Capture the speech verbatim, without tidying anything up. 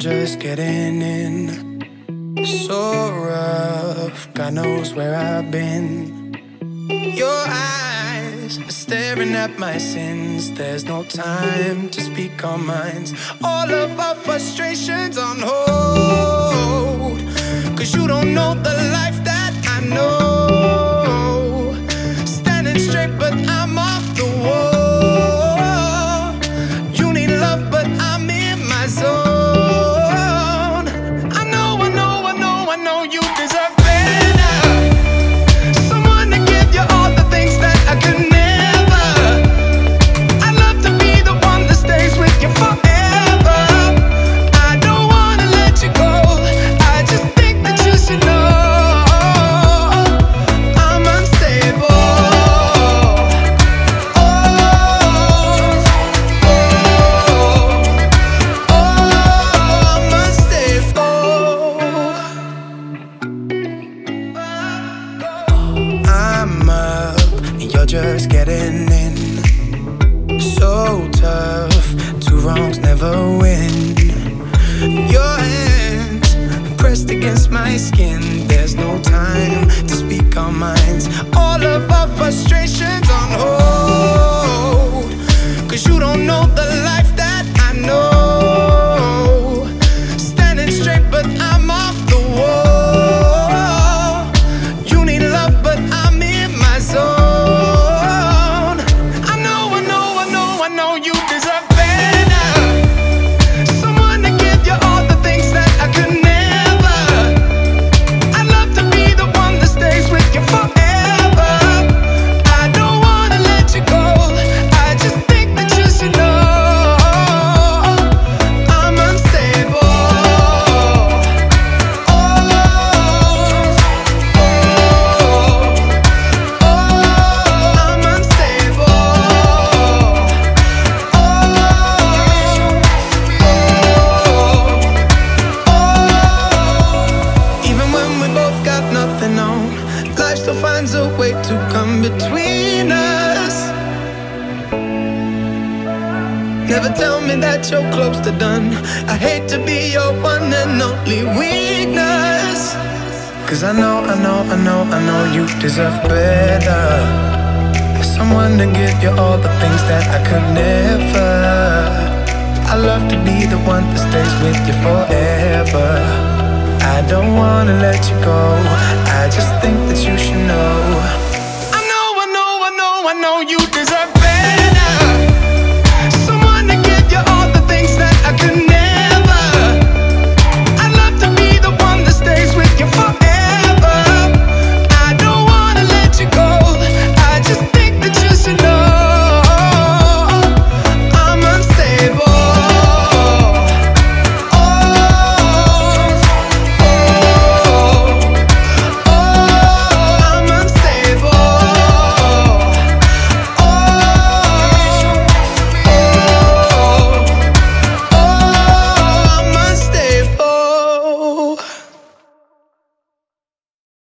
just getting in. So rough, God knows where I've been. Your eyes are staring at my sins. There's no time to speak our minds. All of our frustrations on hold, 'cause you don't know the life that I know. Standing straight but I'm off the wall. You need love but I'm in my zone. I know, I know, I know, I know you deserve better. Someone to give you all the things that I could never. I'd love to be the one that stays with you forever. I don't wanna let you go. I just think that you should know I'm unstable. Oh, oh, oh, I'm unstable. I'm up and you're just getting in. So tough, two wrongs never win. Your hands pressed against my skin. There's no time to speak our minds. All of our frustrations on hold, 'cause you don't know the life that I know. Standing straight but I'm off the wall. You need love but I'm in my zone. I know, I know, I know, I know you deserve better. Someone to give you all the things that I could never. I'd love to be the one that stays with you forever. I don't wanna let you go. I just think that you should know I'm unstable. Oh, oh, oh, I'm unstable. Oh, oh, even when we both got nothing on, life still finds a way to come between us. Never tell me that you're close to done. I hate to be your one and only weakness, 'cause I know, I know, I know, I know you deserve better. Someone to give you all the things that I could never. I love to be the one that stays with you forever. I don't wanna let you go.